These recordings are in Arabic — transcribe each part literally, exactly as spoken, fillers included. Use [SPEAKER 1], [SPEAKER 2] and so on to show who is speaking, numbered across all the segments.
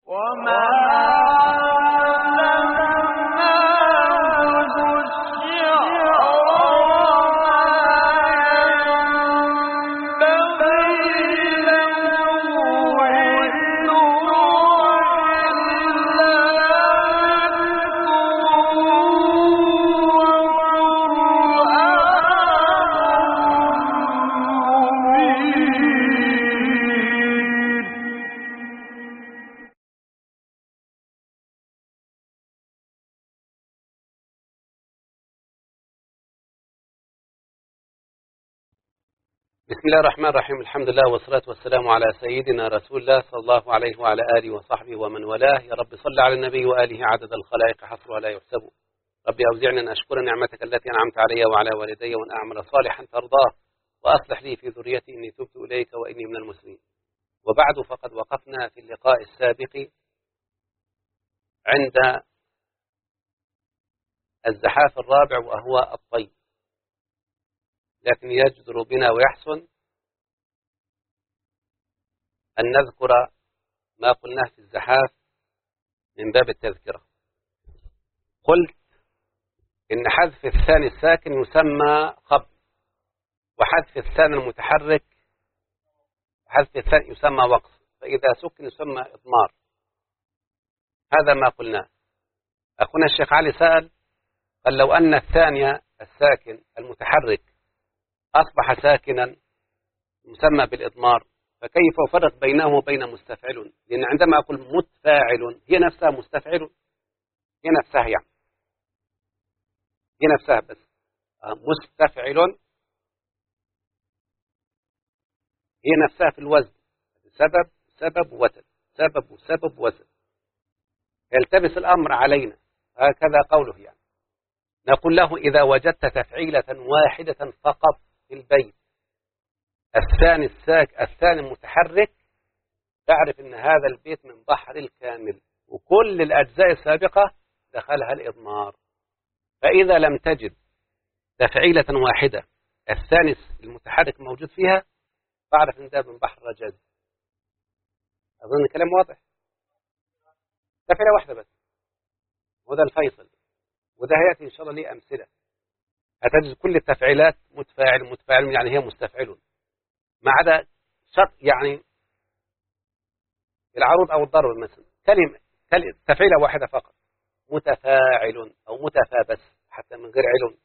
[SPEAKER 1] بسم الله الرحمن الرحيم. الحمد لله والصلاة والسلام على سيدنا رسول الله صلى الله عليه وعلى آله وصحبه ومن والاه. يا رب صل على النبي وآله عدد الخلائق حصرها لا يحسب. ربي أوزعني أن أشكر نعمتك التي أنعمت علي وعلى والدي وأن أعمل صالحا ترضاه وأصلح لي في ذريتي إني تبت إليك وإني من المسلمين. وبعد، فقد وقفنا في اللقاء السابق عند الزحاف الرابع وهو الطي، لكن يجدر بنا ويحسن أن نذكر ما قلناه في الزحاف من باب التذكرة. قلت إن حذف الثاني الساكن يسمى خفض، وحذف الثاني المتحرك حذف الثاني يسمى وقف، فإذا سكن يسمى إضمار. هذا ما قلناه. أخونا الشيخ علي سأل، قال لو أن الثاني الساكن المتحرك أصبح ساكنا مسمى بالإضمار، فكيف أفرق بينه وبين مستفعل؟ لأن عندما أقول متفاعل هي نفسها مستفعل، هي نفسها يعني هي نفسها بس مستفعل هي نفسها في الوزن، سبب سبب وزن، سبب وسبب وزن، يلتبس الأمر علينا. هكذا قوله يعني. نقول له إذا وجدت تفعيلة واحدة فقط في البيت الثاني الساك الثاني المتحرك، تعرف ان هذا البيت من بحر الكامل، وكل الأجزاء السابقة دخلها الإضمار. فإذا لم تجد تفعيلة واحدة الثاني المتحرك موجود فيها، فاعرف ان ده من بحر رجاز. أظن الكلام واضح. تفعيلة واحدة بس، وده الفيصل، وده هيأتي إن شاء الله ليه أمثلة. هتجد كل التفعيلات متفاعل متفاعل يعني هي مستفعل، ما عدا شرط يعني العروض أو الضرب مثلا، كلمة كلمة تفعيلة واحدة فقط، متفاعل أو متفا بس حتى من غير علم،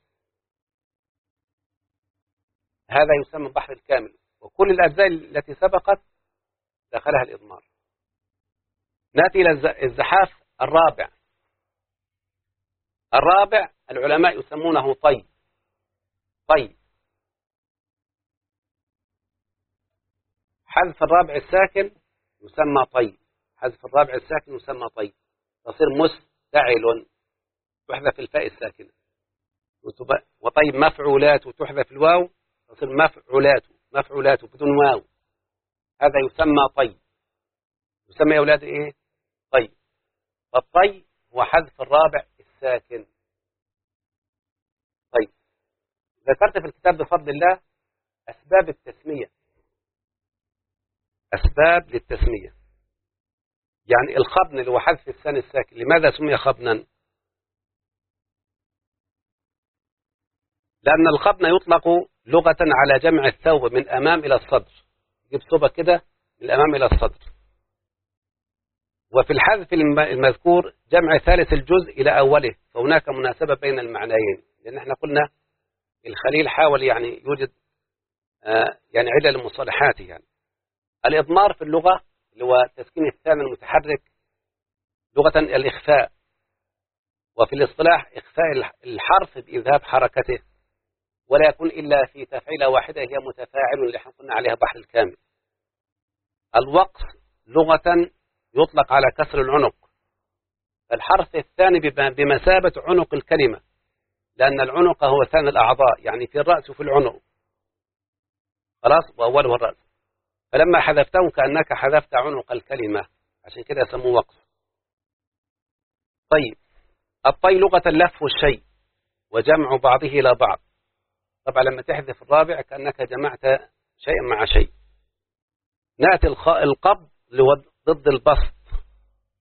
[SPEAKER 1] هذا يسمى بحر الكامل، وكل الأجزاء التي سبقت دخلها الإضمار. نأتي إلى الزحاف الرابع. الرابع العلماء يسمونه طي. طي حذف الرابع الساكن يسمى طي، حذف الرابع الساكن يسمى طي، تصير مستعل تحذف الفاء الساكنة، وطيب مفعولات وتحذف الواو تصير مفعولات مفعولات بدون واو، هذا يسمى طي. يسمى يا أولاد إيه؟ طي. فالطي هو حذف الرابع الساكن. طيب، ذكرت في الكتاب بفضل الله أسباب التسمية، أسباب للتسمية. يعني الخبن اللي هو حذف الثاني الساكن، لماذا سمي خبنا؟ لأن الخبن يطلق لغة على جمع الثوب من أمام إلى الصدر، يجيب ثوبة كده من الأمام إلى الصدر. وفي الحذف المذكور جمع ثالث الجزء إلى أوله، فهناك مناسبة بين المعنيين، لأن احنا قلنا الخليل حاول يعني يوجد آه يعني علل المصطلحات. يعني الإضمار في اللغة اللي هو تسكين الثاني المتحرك لغة الإخفاء، وفي الاصطلاح إخفاء الحرف بإذهاب حركته، ولا يكون إلا في تفعيلة واحدة هي متفاعل اللي احنا قلنا عليها بحر الكامل. الوقف لغة يطلق على كسر العنق، الحرف الثاني بمثابة عنق الكلمة، لأن العنق هو ثاني الأعضاء، يعني في الرأس وفي العنق، خلاص، وأوله الرأس، فلما حذفته كأنك حذفت عنق الكلمة، عشان كده يسموه وقف. طيب، الطي لغة لف الشيء وجمع بعضه إلى بعض. طبعا لما تحذف الرابع كأنك جمعت شيء مع شيء. نأتي القبض اللي هو ضد البسط،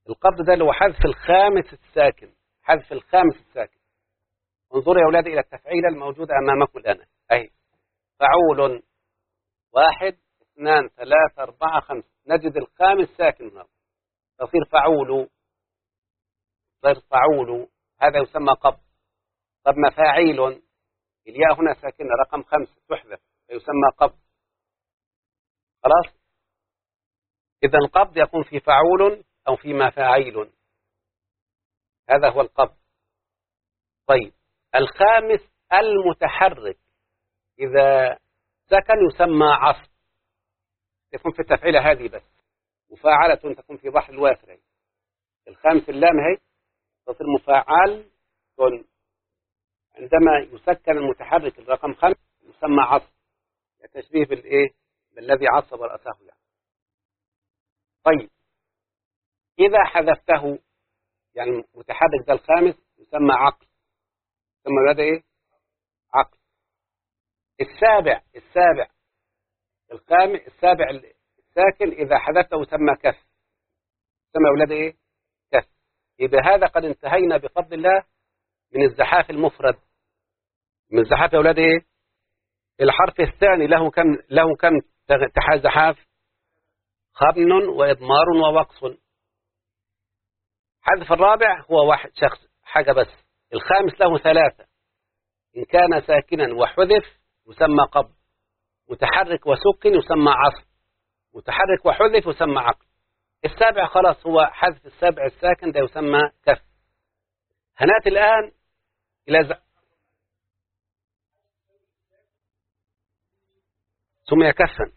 [SPEAKER 1] القبض ده اللي هو حذف الخامس الساكن، حذف الخامس الساكن. انظروا يا أولادي إلى التفعيلة الموجودة أمامكم الآن أهي. فعول، واحد اثنان ثلاثة أربعة خمسة، نجد الخامس ساكن هنا، تصير فعول، تصير فعول، هذا يسمى قبض. طب مفاعيل، الياء هنا ساكنة رقم خمسة تحذف فيسمى قبض. خلاص؟ إذا القبض يكون في فعول أو في مفاعيل، هذا هو القبض. طيب الخامس المتحرك إذا سكن يسمى عصب، يكون في التفعيلة هذه بس، مفاعلة تكون في بحر الوافر. الخامس اللام هي تصير مفاعل، عندما يسكن المتحرك الرقم خمس يسمى عصب، تشبيه بالإيه؟ بالذي عصب رأسه يعني. طيب إذا حذفته، يعني المتحرك ده الخامس يسمى عقل، يسمى هذا إيه؟ عقل. السابع، السابع الخامس السابع الساكن إذا حذفته يسمى كف، يسمى أولاد إيه؟ كف. بهذا قد انتهينا بفضل الله من الزحاف المفرد. من الزحاف يا أولاد إيه؟ الحرف الثاني له كم له كم زحاف؟ خبن وإضمار ووقص. حذف الرابع هو واحد شخص حاجة بس. الخامس له ثلاثة، إن كان ساكنا وحذف يسمى قبض، متحرك وسكن يسمى عصب، متحرك وحذف يسمى عقل. السابع خلاص هو حذف السابع الساكن ده يسمى كف. هنأتي الآن إلى ز... سمي كفا.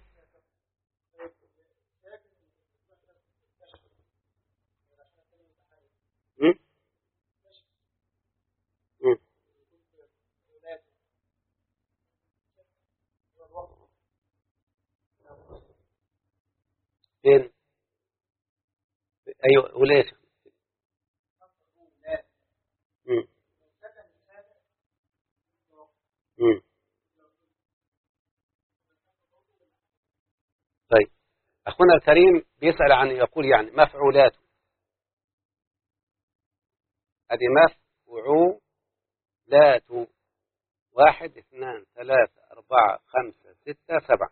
[SPEAKER 1] م? م? فين؟ أيوة وليش؟ م? م? طيب أخونا الكريم بيسأل عن، يقول يعني مفعولات، هذه مفعولات، واحد اثنان ثلاثة أربعة خمسة ستة سبعة.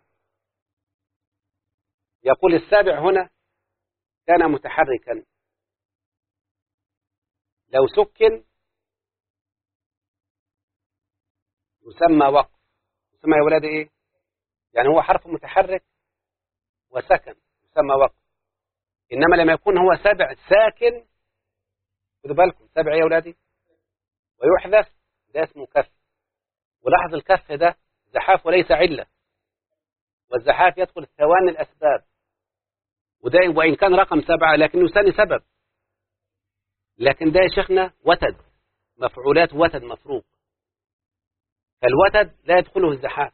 [SPEAKER 1] يقول السابع هنا كان متحركا، لو سكن يسمى وقف، يسمى يا ولاد إيه؟ يعني هو حرف متحرك وسكن يسمى وقف. إنما لما يكون هو سبع ساكن، خدوا بالكم سبع يا ولادي، ويحذف ده اسمه كف. ولاحظ الكف ده زحاف وليس علة، والزحاف يدخل ثواني الأسباب، وده وإن كان رقم سبعة لكنه ثاني سبب، لكن ده يا شيخنا وتد، مفعولات وتد مفروق، فالوتد لا يدخله الزحاف،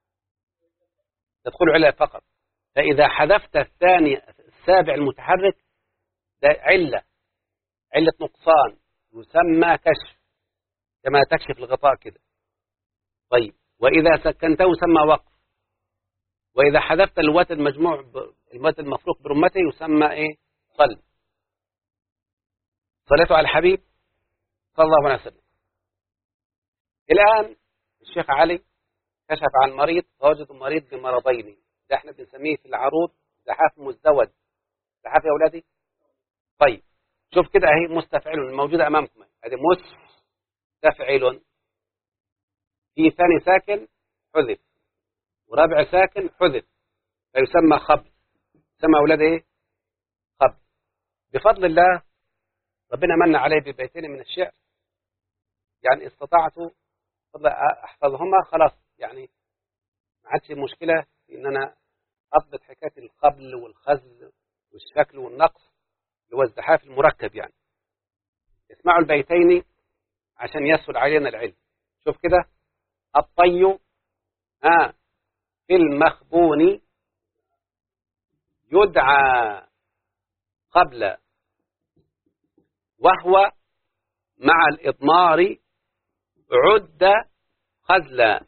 [SPEAKER 1] يدخل علة فقط. فإذا حذفت الثاني السابع المتحرك ده علة، علة نقصان يسمى كشف، كما تكشف الغطاء كده. طيب وإذا سكنته يسمى وقف، وإذا حذفت الوتد مجموع الوتد المفروق برمته يسمى إيه؟ صل. صليته على الحبيب صلى الله عليه وسلم. الآن الشيخ علي كشف عن مريض، فوجد مريض بمرضين، ده احنا بنسميه في العروض زحاف مزدوج. زحاف يا أولادي. طيب شوف كده اهي مستفعل موجودة أمامكم، هذه مستفعل، في ثاني ساكن حذف ورابع ساكن حذف فيسمى خبز، يسمى أولاد ايه؟ خبز. بفضل الله ربنا من عليه ببيتين من الشعر، يعني استطعت أحفظهما خلاص، يعني ما عادش مشكلة إن أنا أضبط حكاية القبل والخزل والشكل والنقص اللي هو الزحاف المركب. يعني اسمعوا البيتين عشان يسهل علينا العلم. شوف كده، الطي آه في المخبون يدعى قبل، وهو مع الإضمار عد خزلا.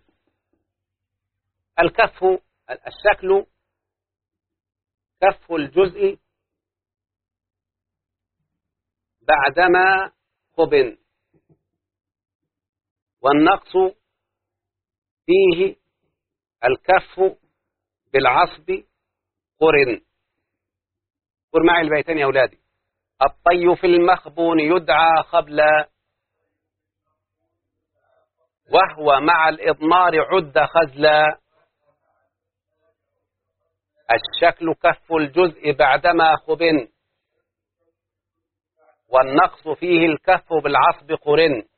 [SPEAKER 1] الكف الشكل كف الجزء بعدما خب، والنقص فيه الكف بالعصب قرن. قر معي البيتين يا أولادي. الطي في المخبون يدعى خبلا، وهو مع الإضمار عد خزلا. الشكل كف الجزء بعدما خب، والنقص فيه الكف بالعصب قرن.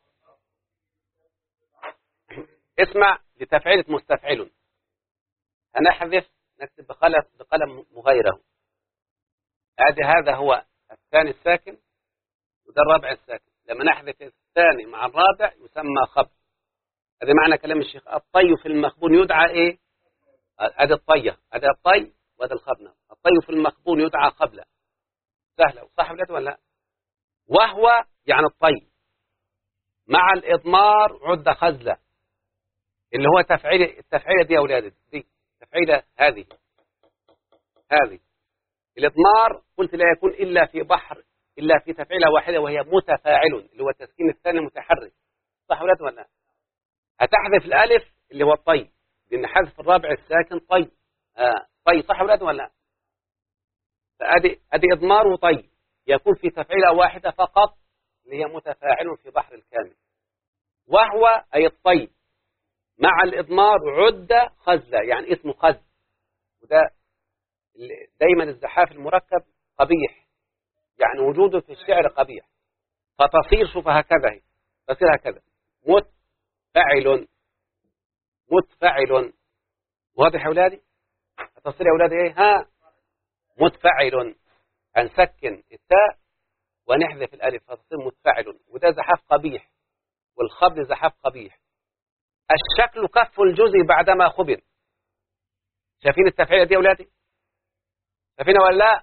[SPEAKER 1] اسمع لتفعيلة مستفعل، هنحذف نكتب بقلم بقلم مغيره. ادي هذا هو الثاني الساكن وده الرابع الساكن. لما نحذف الثاني مع الرابع يسمى خب. هذا معنى كلام الشيخ. الطي في المخبون يدعى ايه؟ ادي الطيه، ادي الطي وادي الخبنه. الطي في المخبون يدعى خبله. سهله صح ولا ولا؟ وهو يعني الطي مع الاضمار عد خزله، اللي هو تفعيل التفعيله دي يا اولاد، دي تفعيله هذه هذه الإضمار قلت لا يكون إلا في بحر، إلا في تفعيلة واحدة وهي متفاعل، اللي هو التسكين الثاني متحرك. صح ولا ولا؟ هتحذف الألف اللي هو الطي، لأن حذف الرابع الساكن طي. آه طي صح ولا ولا؟ فأدي أدي إضمار وطي يكون في تفعيلة واحدة فقط اللي هي متفاعل في بحر الكامل. وهو أي الطي مع الإضمار عد خزلة، يعني اسمه خزل. وده دايما الزحاف المركب قبيح، يعني وجوده في الشعر قبيح. فتصير شوف هكذا، تصير هكذا متفعل متفعل. واضح يا أولادي؟ تصير يا أولادي إيه؟ ها متفعل. هنسكن التاء ونحذف الألف فتصير متفعل. وده زحاف قبيح، والخبل زحاف قبيح. الشكل كف الجزء بعدما خبر. شايفين التفعيلة دي يا أولادي؟ شايفين ولا لا؟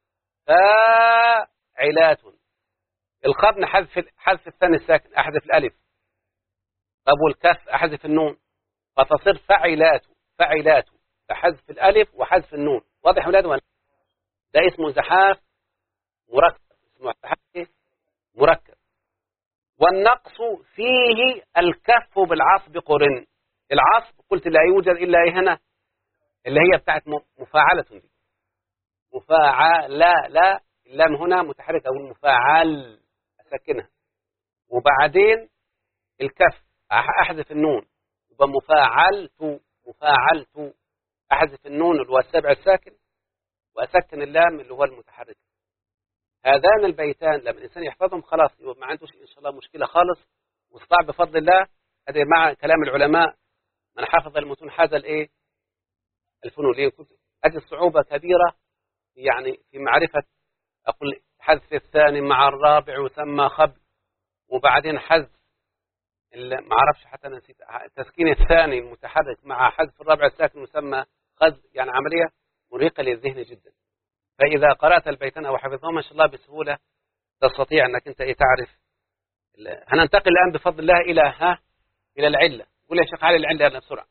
[SPEAKER 1] فاعلات. الخبن حذف حذف الثاني الساكن، احذف الالف. طب والكف احذف النون فتصير فاعلات. فاعلات بحذف الالف وحذف النون. واضح يا اولاد ولا؟ ده اسمه زحاف مركب، اسمه زحاف مركب. والنقص فيه الكف بالعصب قرن. العصب قلت لا يوجد الا هنا اللي هي بتاعت مفاعله دي. مفاعل لا اللام هنا متحركة، أو المفاعل أسكنها. وبعدين الكف أحذف النون يبقى مفاعلت. مفاعلت أحذف النون اللي هو السبع الساكن وأسكن اللام اللي هو المتحرك. هذان البيتان لما الإنسان يحفظهم خلاص يبقى ما عندوش إن شاء الله مشكلة خالص، واستطاع بفضل الله. هذا مع كلام العلماء من حفظ المتون حاز الإيه؟ الفنون. هذه الصعوبة كبيرة يعني في معرفة، أقول حذف الثاني مع الرابع يسمى خبل، وبعدين حذف ما أعرفش حتى نسيت تسكين الثاني المتحرك مع حذف الرابع الساكن يسمى خذ. يعني عملية مرهقة للذهن جدا. فإذا قرأت البيتين أو حفظهم إن شاء الله بسهولة تستطيع أنك أنت تعرف. هننتقل الآن بفضل الله إلى ها إلى العلة. قول يا شيخ علي العلة يلا بسرعة.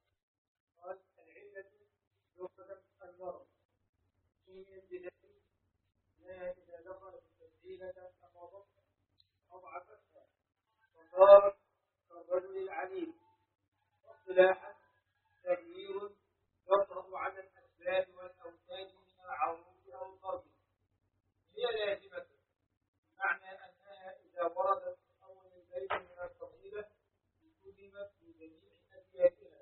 [SPEAKER 2] صار كالرجل العليم. واصطلاحا تغيير يطرأ على الأسباب والأوتاد من العروض أو الضرب. هي لازمة بمعنى أنها إذا وردت في أول البيت من الفضيلة التزمت بجميع أبياتها.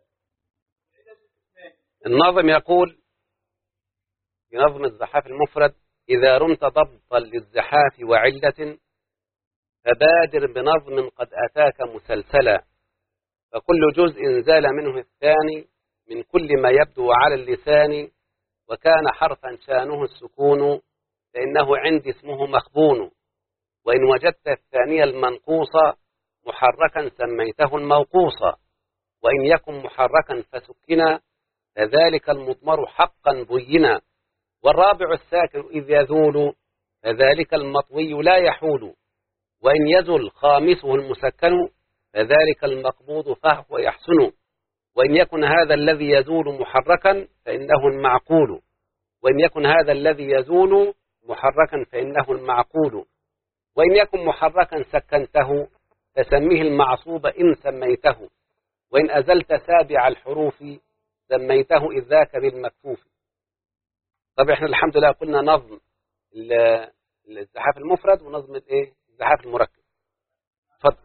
[SPEAKER 1] الناظم يقول في نظم الزحاف المفرد: إذا رمت ضبطا للزحاف وعلة فبادر بنظم قد أتاك مسلسلا، فكل جزء زال منه الثاني من كل ما يبدو على اللسان، وكان حرفا شانه السكون فإنه عندي اسمه مخبون، وإن وجدت الثاني المنقوص محركا سميته الموقوص، وإن يكن محركا فسكنا فذلك المضمر حقا بينا، والرابع الساكن إذ يزول فذلك المطوي لا يحول، وإن يزل خامسه المسكن فذلك المقبوض فهو يحسن، وإن يكن هذا الذي يزول محركا فإنه المعقول، وإن يكن هذا الذي يزول محركا فإنه المعقول، وإن يكن محركا سكنته فسميه المعصوب إن سميته، وإن أزلت سابع الحروف سميته إذ ذاك بالمكفوف. طب احنا الحمد لله قلنا نظم الزحاف المفرد ونظم الايه الزحاف المركب. اتفضل.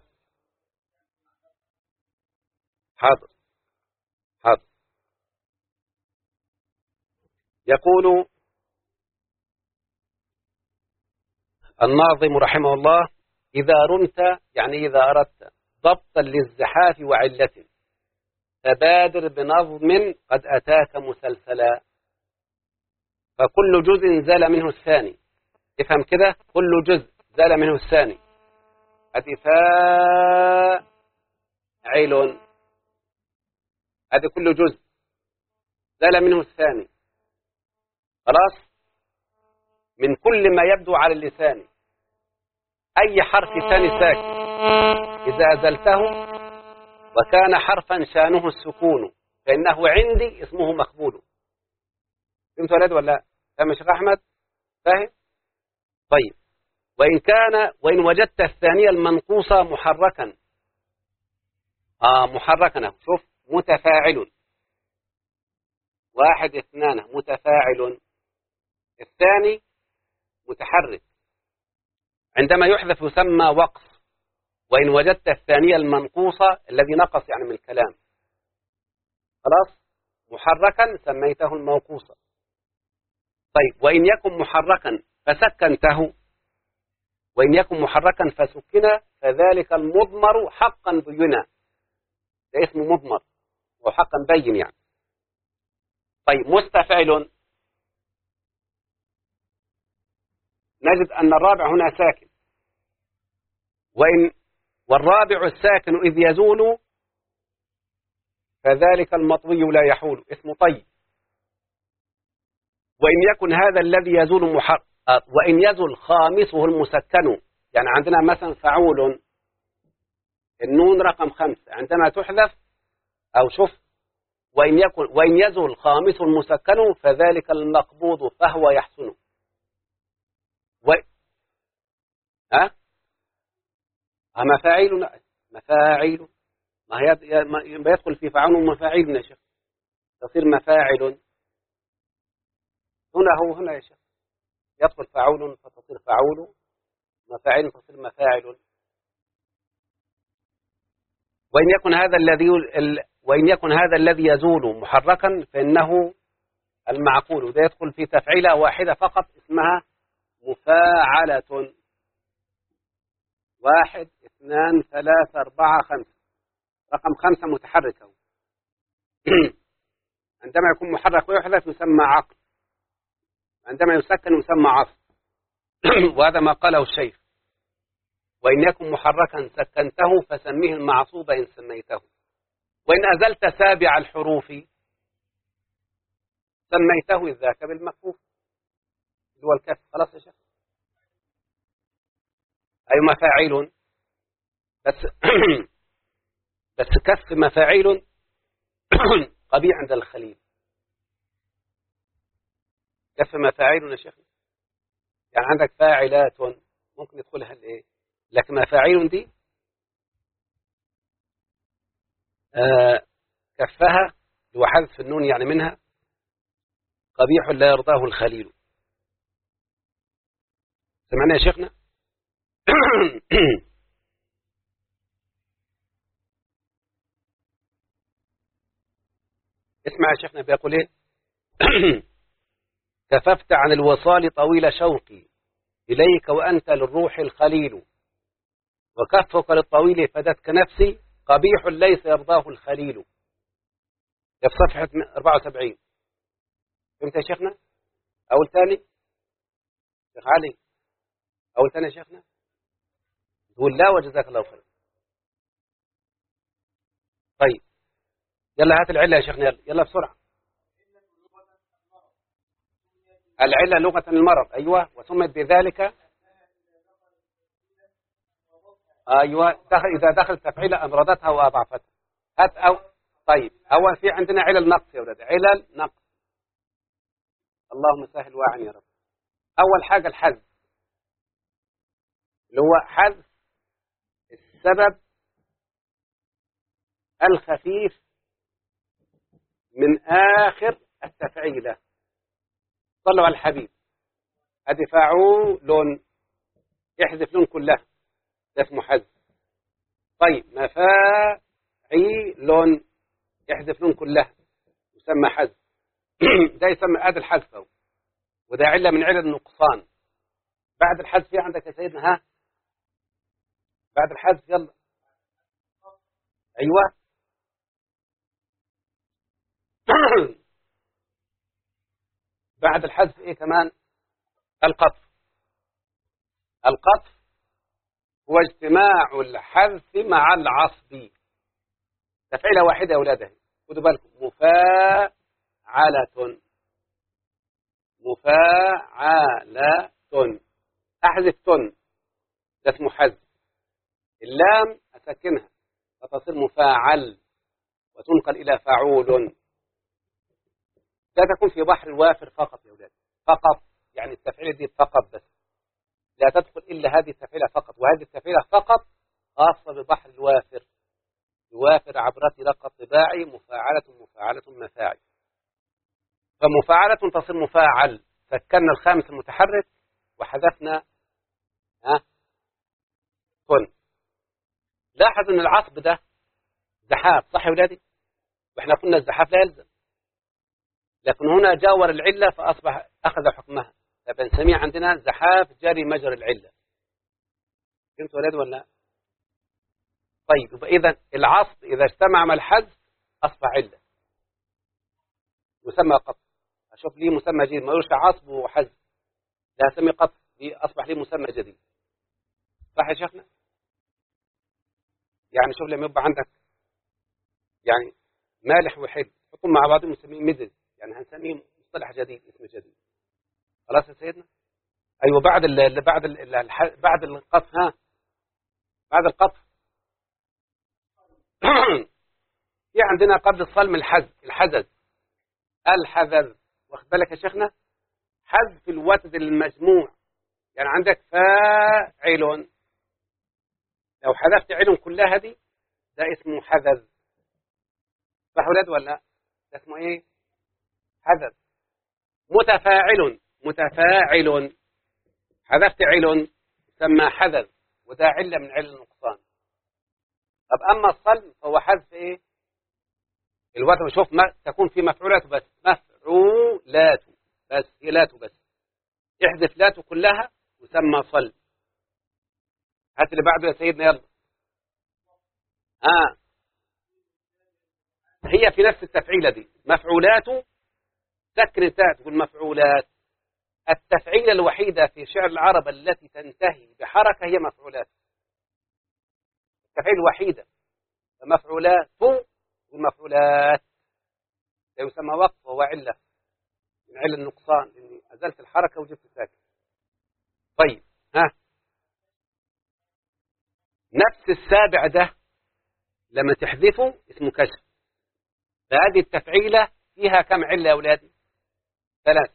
[SPEAKER 1] حاضر حاضر. يقول الناظم رحمه الله: إذا رمت يعني إذا أردت ضبطا للزحاف وعلة فبادر بنظم قد أتاك مسلسلا، فكل جزء زال منه الثاني. افهم كده، كل جزء زال منه الثاني. أدي فاعل، أدي كل جزء زال منه الثاني. خلاص، من كل ما يبدو على اللسان أي حرف ثاني ساكن إذا أزلته وكان حرفا شانه السكون فإنه عندي اسمه مقبول. فهمت ولد ولا فاهم يا شيخ أحمد؟ فاهم؟ طيب. وإن كان وإن وجدت الثانية المنقوصة محركا آه محركا شوف متفاعل، واحد اثنان متفاعل، الثاني متحرك، عندما يحذف يسمى وقص. وإن وجدت الثانية المنقوصة الذي نقص يعني من الكلام خلاص محركا سميته الموقوصة. طيب. وإن يكن محركا فسكنته، وإن يكن محركا فسكن فذلك المضمر حقا بينا، ده اسمه مضمر وحقا بين يعني. طيب. مستفعل نجد أن الرابع هنا ساكن، وإن والرابع الساكن إذ يزول فذلك المطوي لا يحول اسمه طيب. وإن يكن هذا الذي يزول محر وإن يزل خامسه المسكن، يعني عندنا مثلا فعول النون رقم خمسة عندما تحذف أو شوف وإن يكن وإن يزل خامسه المسكن فذلك المقبوض فهو يحسن. و... ها مفاعيل مفاعيل ما هي يدخل في فعول ومفاعيل يا شيخ تصير مفاعل. هنا هو هنا يا شيخ يدخل فعول فتصير فعول، مفاعيل تصير مفاعل. وإن يكن هذا الذي وإن يكن هذا الذي يزول محركا فإنه المعقول، وده يدخل في تفعيلة واحدة فقط اسمها مفاعلة. واحد اثنان ثلاثة أربعة خمسة، رقم خمسة متحركة. عندما يكون محرك ويحذف يسمى عقل، عندما يسكن يسمى عصر. وهذا ما قاله الشيخ: وإن يكن محركا سكنته فسميه المعصوب إن سميته، وإن أزلت سابع الحروف سميته إذ ذاك بالمكفوف اللي هو الكف. خلاص يا شيخ. أي مفاعيل بس بس كف مفاعيل قبيح عند الخليل. كف مفاعيل يا شيخ يعني عندك فاعلات ممكن يدخلها الايه، لكن مفاعيل دي آه كفها وحذف النون يعني منها قبيح لا يرضاه الخليل. سمعنا يا شيخنا؟ اسمع يا شيخنا بيقول ايه: كففت عن الوصال طويل شوقي إليك وأنت للروح الخليل، وكفك للطويل فدتك نفسي قبيح ليس يرضاه الخليل. في صفحة أربعة وسبعين. فهمت يا شيخنا؟ أول ثاني شيخ علي، أول ثاني يا شيخنا تقول لا وجزاك الله خير. طيب يلا هات العلة يا شيخنا، يلا يلا بسرعة. العلة لغة المرض، أيوة، وسمت بذلك أيوة دخل إذا دخل تفعيلة أمرضتها وأضعفتها. هات أو طيب أول في عندنا علل نقص يا ولد، علل نقص. اللهم سهل واعن يا رب. أول حاجة الحذف، اللي هو حذف السبب الخفيف من آخر التفعيلة. صلوا على الحبيب. أدي فاعول، يحذف لون كلها، ده اسمه حذف. طيب مفاعيل، يحذف لون كلها، يسمى حذف. ده يسمى أدي الحذف أهو، وده علة من علل النقصان. بعد الحذف في عندك يا سيدنا، ها بعد الحذف يلا. أيوة. بعد الحذف إيه كمان؟ القطف. القطف هو اجتماع الحذف مع العصب. تفعيلة واحدة يا أولاده، خدوا بالكم. مفاعلة، مفاعلة، أحذف تن، ده اسمه حذف. اللام أسكنها فتصير مفاعل وتنقل إلى فاعول. لا تكون في بحر الوافر فقط يا أولاد، فقط، يعني التفعيلة دي فقط بس، لا تدخل إلا هذه التفعيلة فقط، وهذه التفعيلة فقط خاصة ببحر الوافر. يوافر عبرتي لقى الطباعي مفاعلة مفاعلة مفاعل. فمفاعلة تصير مفاعل، سكننا الخامس المتحرك وحذفنا ها كن. لاحظ ان العصب ده زحاف، صح يا ولادي؟ واحنا قلنا الزحاف لا يلزم، لكن هنا جاور العلة فأصبح أخذ حكمها، فبنسميه عندنا زحاف جاري مجرى العلة. فهمت ولادي ولا لا؟ طيب يبقى إذا العصب إذا اجتمع مع الحذف أصبح علة، يسمى قطف. أشوف لي مسمى جديد، ما يقولش عصب وحذف، لا أسمي قطف، دي أصبح لي مسمى جديد. صح يا شيخنا؟ يعني شوف لما يبقى عندك يعني مالح وحلو، حطهم مع بعضهم نسميه مزج، يعني هنسميه مصطلح جديد، اسم جديد. خلاص يا سيدنا؟ أيوة. بعد ال بعد ال بعد القطف، ها بعد القطف في عندنا قبل الصلم الحذف، الحذف الحذف، واخد بالك يا شيخنا؟ حذف الوتد المجموع، يعني عندك فاعل، لو حذفت علم كلها دي ده اسمه حذف. صح ولاد ولا لا؟ ده اسمه ايه؟ حذف. متفاعل، متفاعل، حذفت علم يسمى حذف، وده علة من علل النقصان. طب أما الصلم فهو حذف إيه؟ الوتر. شوف ما تكون في مفعولات بس، مفعولات بس، هي لات بس، احذف لات كلها يسمى صلم. هات اللي بعده يا سيدنا يلا. آه. هي في نفس التفعيلة دي، مفعولات، سكن تاء تقول مفعولات. التفعيلة الوحيدة في شعر العرب التي تنتهي بحركة هي مفعولات، التفعيل الوحيدة. فمفعولات والمفعولات لا يسمى وقف، وهو علة من علة النقصان، لأني أزلت الحركة وجبت ساكن. طيب ها، نفس السابع ده لما تحذفه اسمه كشف. فهذه التفعيلة فيها كم علة يا أولادي؟ ثلاث.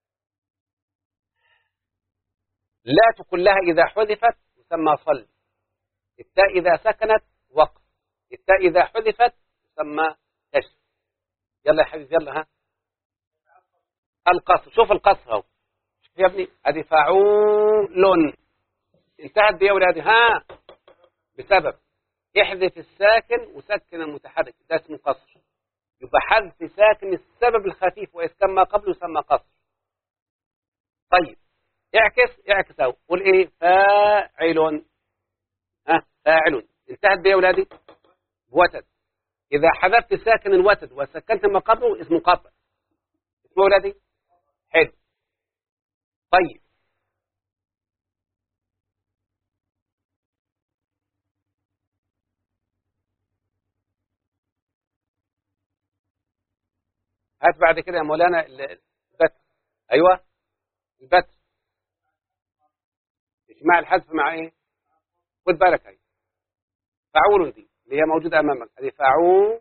[SPEAKER 1] لا كلها إذا حذفت يسمى صل. التاء إذا سكنت وقف. التاء إذا حذفت يسمى كشف. يلا يا حبيبي يلا ها. القصر، شوف القصر اهو يا ابني، ادي فاعول انتهت بيه يا ولادي، ها بسبب احذف الساكن وسكن المتحرك، ده اسمه قصر. يبقى حذف ساكن السبب الخفيف وإسكان ما قبله يسمى قصر. طيب اعكس، اعكس اهو، قول ايه؟ فاعل، ها فاعل انتهت بيه يا ولادي بوتد. اذا حذفت ساكن الوتد وسكنت ما قبله اسمه قطع. اسمه ولادي حلو. طيب هات بعد كده يا مولانا البتر. ايوه البتر، اجماع الحذف مع ايه؟ خد بالك هي فاعول دي اللي هي موجوده امامك، هذه فاعول،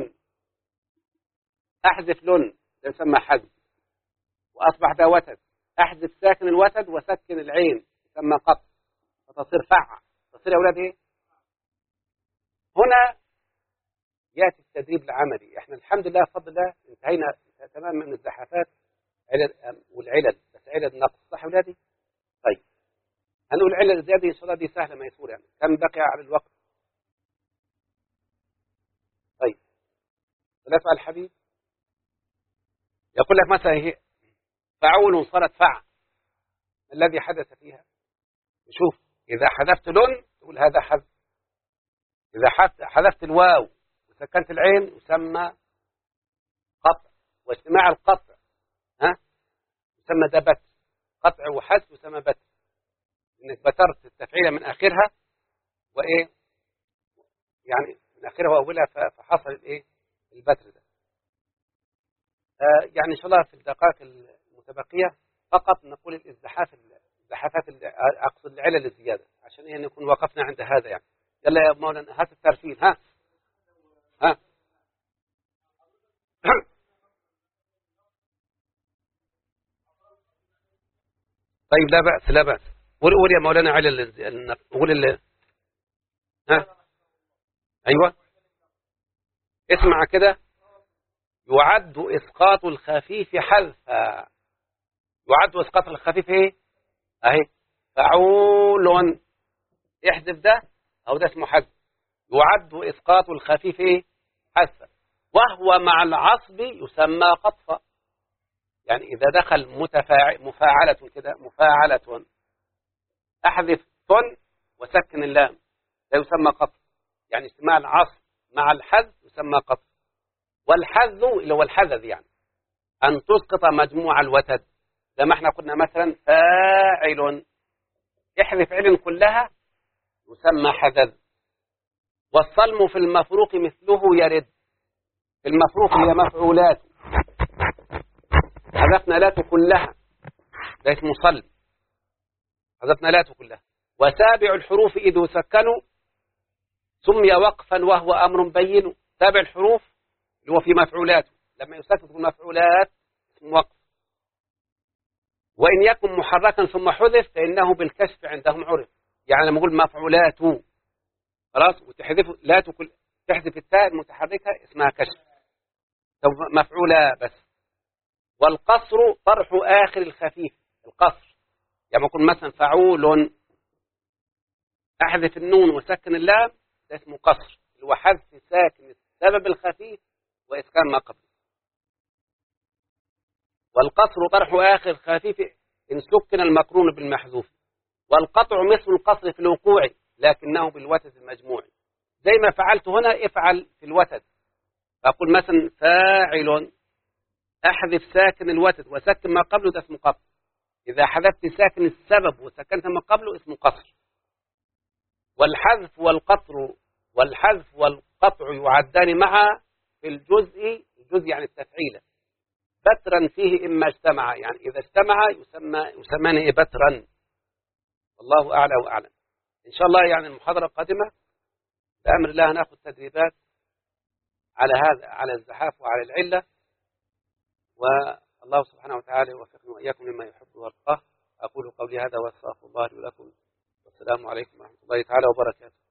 [SPEAKER 1] احذف لن ده يسمى حذف، واصبح ده وتد. احذف ساكن الوتد وسكن العين يسمى قطع، فتصير فع، تصير يا أولاد إيه؟ هنا يأتي التدريب العملي. إحنا الحمد لله بفضل الله انتهينا تماما من الزحافات علل والعلل، بس علل نقص، صح يا أولادي؟ طيب هنقول علل الزيادة إن شاء الله دي سهلة ميسورة يعني. كم بقي على الوقت؟ طيب ثلاثة على الحبيب. يقول لك مثلا هي فعول صارت فع، الذي حدث فيها. شوف إذا حذفت لن تقول هذا حذف، إذا حذفت الواو وسكنت العين يسمى قطع، واجتماع القطع ها يسمى ده بت، قطع وحذف يسمى بت، إنك بترت التفعيلة من آخرها وإيه يعني من آخرها وأولها فحصل الإيه البتر ده. آه يعني إن شاء الله في الدقائق المتبقية فقط نقول الازدحاف الزحافات أقصد العلل الزيادة عشان إيه نكون وقفنا عند هذا يعني. يلا يا مولانا هات الترفيل. ها ها طيب لا بأس لا بأس. قول قول يا مولانا علل، قول ال ها أيوة اسمع كده. يعد إسقاط الخفيف حذفا. يعد إسقاط الخفيف إيه أهي فعول، احذف ده أو ده اسمه حذف. يعد إسقاط الخفيف إيه حذفا، وهو مع العصب يسمى قطفا. يعني إذا دخل متفاعل مفاعلة كده مفاعلة أحذف تن وسكن اللام ده يسمى قطف. يعني اجتماع العصب مع الحذف يسمى قطف. والحذف اللي هو الحذف يعني أن تسقط مجموع الوتد، زي ما احنا قلنا مثلا فاعل احذف علم كلها يسمى حذف. والصلم في المفروق مثله يرد. في المفروق هي مفعولات حذفنا لاته كلها ده اسمه صلم، حذفنا لاته كلها. وسابع الحروف إذ سكنوا سمي وقفا وهو أمر بين. سابع الحروف اللي هو في مفعولاته لما يسكن في المفعولات اسمه وقف. وإن يكن محركا ثم حذف فإنه بالكشف عندهم عرف. يعني لما أقول مفعولاته خلاص وتحذف لا تكل تحذف التاء المتحركة اسمها كشف، مفعولة بس. والقصر طرح آخر الخفيف. القصر يعني يكون مثلا فعول أحذف النون وسكن اللام ده اسمه قصر، اللي هو حذف ساكن السبب الخفيف وإسكان ما قبل. والقصر طرح آخر خفيف إن سكن المقرون بالمحذوف. والقطع مثل القصر في الوقوع لكنه بالوتد المجموعي. زي ما فعلت هنا افعل في الوتد. أقول مثلا فاعل أحذف ساكن الوتد وسكن ما قبله ده اسمه قطع. إذا حذفت ساكن السبب وسكنت ما قبله اسمه قصر. والحذف والقطر والحذف والقطع يعدان معا في الجزء. الجزء يعني التفعيلة بترا فيه إما اجتمع، يعني إذا اجتمع يسمى يسمى إيه بترا. والله أعلى وأعلم. إن شاء الله يعني المحاضرة القادمة بأمر الله نأخذ تدريبات على هذا على الزحاف وعلى العلة. والله سبحانه وتعالى يوفقنا وإياكم مما يحب ويرضاه. أقول قولي هذا وأستغفر الله لي ولكم، والسلام عليكم ورحمة الله تعالى وبركاته.